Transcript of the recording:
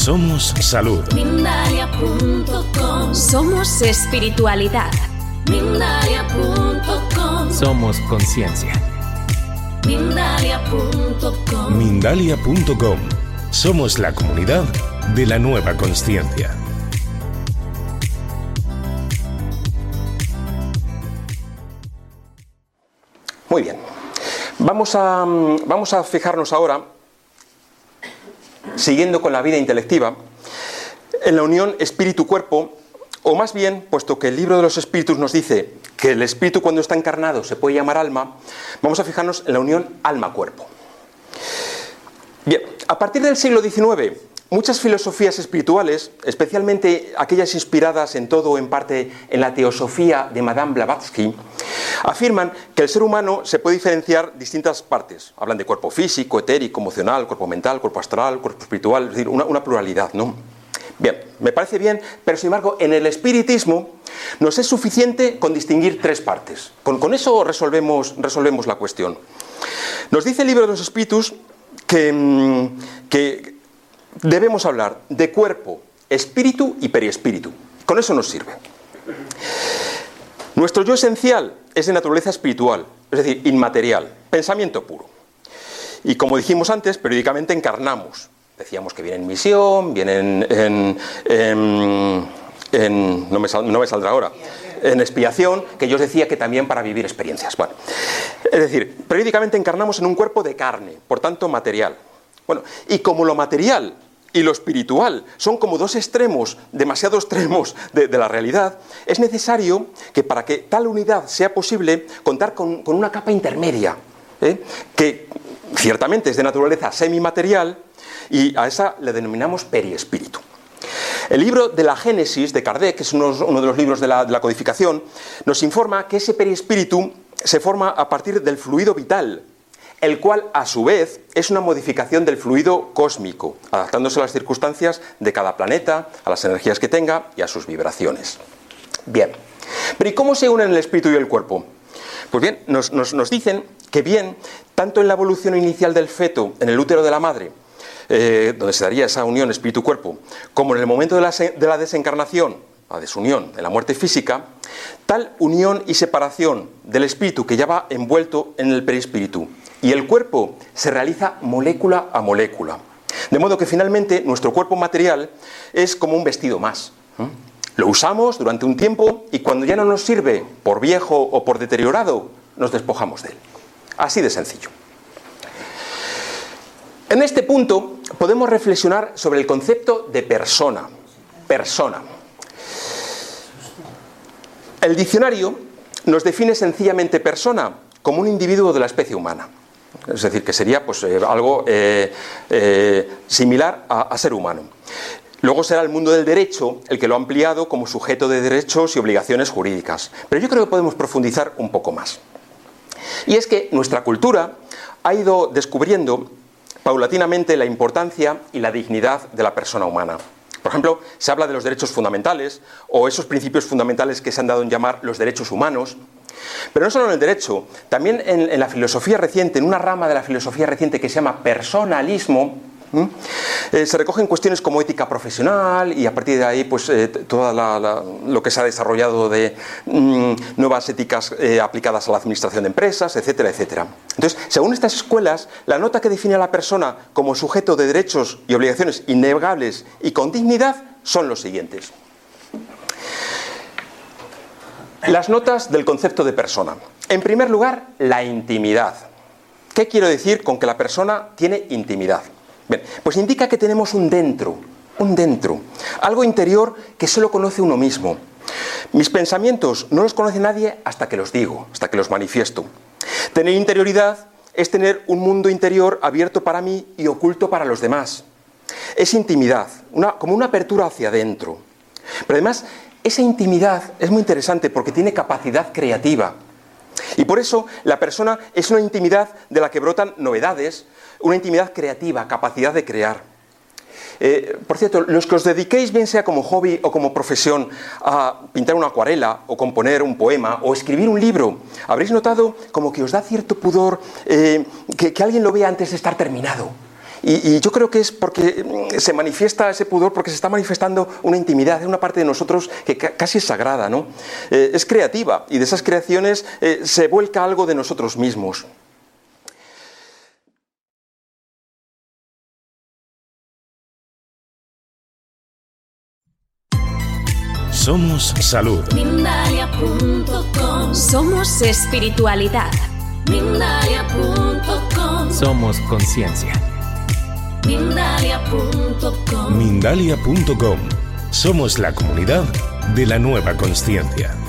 Somos salud. Mindalia.com. Somos espiritualidad. Mindalia.com. Somos conciencia. Mindalia.com. Mindalia.com. Somos la comunidad de la nueva consciencia. Muy bien. Vamos a fijarnos ahora, siguiendo con la vida intelectiva, en la unión espíritu-cuerpo, o más bien, puesto que el libro de los espíritus nos dice que el espíritu cuando está encarnado se puede llamar alma, vamos a fijarnos en la unión alma-cuerpo. Bien, a partir del siglo XIX, muchas filosofías espirituales, especialmente aquellas inspiradas en todo o en parte en la teosofía de Madame Blavatsky, afirman que el ser humano se puede diferenciar distintas partes. Hablan de cuerpo físico, etérico, emocional, cuerpo mental, cuerpo astral, cuerpo espiritual, es decir, una pluralidad, ¿no? Bien, me parece bien, pero sin embargo, en el espiritismo nos es suficiente con distinguir tres partes. Con eso resolvemos la cuestión. Nos dice el libro de los espíritus que debemos hablar de cuerpo, espíritu y periespíritu. Con eso nos sirve. Nuestro yo esencial es de naturaleza espiritual, es decir, inmaterial, pensamiento puro. Y como dijimos antes, periódicamente encarnamos. Decíamos que viene en misión, viene no me saldrá ahora, en expiación, que yo os decía que también para vivir experiencias. Bueno, es decir, periódicamente encarnamos en un cuerpo de carne, por tanto material. Bueno, y como lo material y lo espiritual son como dos extremos, demasiado extremos de la realidad, es necesario que para que tal unidad sea posible contar con una capa intermedia, que ciertamente es de naturaleza semimaterial, y a esa le denominamos periespíritu. El libro de la Génesis de Kardec, que es uno de los libros de la codificación, nos informa que ese periespíritu se forma a partir del fluido vital, el cual a su vez es una modificación del fluido cósmico, adaptándose a las circunstancias de cada planeta, a las energías que tenga y a sus vibraciones. Bien, pero ¿y cómo se unen el espíritu y el cuerpo? Pues bien, nos dicen que bien, tanto en la evolución inicial del feto en el útero de la madre, donde se daría esa unión espíritu-cuerpo, como en el momento de la desencarnación, la desunión, en la muerte física, tal unión y separación del espíritu que ya va envuelto en el perispíritu y el cuerpo se realiza molécula a molécula. De modo que finalmente nuestro cuerpo material es como un vestido más. Lo usamos durante un tiempo y cuando ya no nos sirve por viejo o por deteriorado, nos despojamos de él. Así de sencillo. En este punto podemos reflexionar sobre el concepto de persona. Persona. El diccionario nos define sencillamente persona como un individuo de la especie humana. Es decir, que sería pues, algo similar a ser humano. Luego será el mundo del derecho el que lo ha ampliado como sujeto de derechos y obligaciones jurídicas. Pero yo creo que podemos profundizar un poco más. Y es que nuestra cultura ha ido descubriendo paulatinamente la importancia y la dignidad de la persona humana. Por ejemplo, se habla de los derechos fundamentales o esos principios fundamentales que se han dado en llamar los derechos humanos. Pero no solo en el derecho, también en la filosofía reciente, en una rama de la filosofía reciente que se llama personalismo, se recogen cuestiones como ética profesional y a partir de ahí pues todo lo que se ha desarrollado de nuevas éticas aplicadas a la administración de empresas, etcétera, etcétera. Entonces, según estas escuelas, la nota que define a la persona como sujeto de derechos y obligaciones innegables y con dignidad son los siguientes. Las notas del concepto de persona. En primer lugar, la intimidad. ¿Qué quiero decir con que la persona tiene intimidad? Bien, pues indica que tenemos un dentro, algo interior que solo conoce uno mismo. Mis pensamientos no los conoce nadie hasta que los digo, hasta que los manifiesto. Tener interioridad es tener un mundo interior abierto para mí y oculto para los demás. Es intimidad, como una apertura hacia adentro. Pero además, esa intimidad es muy interesante porque tiene capacidad creativa. Y por eso la persona es una intimidad de la que brotan novedades, una intimidad creativa, capacidad de crear. Por cierto, los que os dediquéis, bien sea como hobby o como profesión, a pintar una acuarela o componer un poema o escribir un libro, habréis notado como que os da cierto pudor que alguien lo vea antes de estar terminado. Y yo creo que es porque se manifiesta ese pudor, porque se está manifestando una intimidad, una parte de nosotros que casi es sagrada, ¿no? Es creativa, y de esas creaciones se vuelca algo de nosotros mismos. Somos salud. Mindalia.com. Somos espiritualidad. Mindalia.com. Somos conciencia. Mindalia.com. Mindalia.com. Somos la comunidad de la nueva consciencia.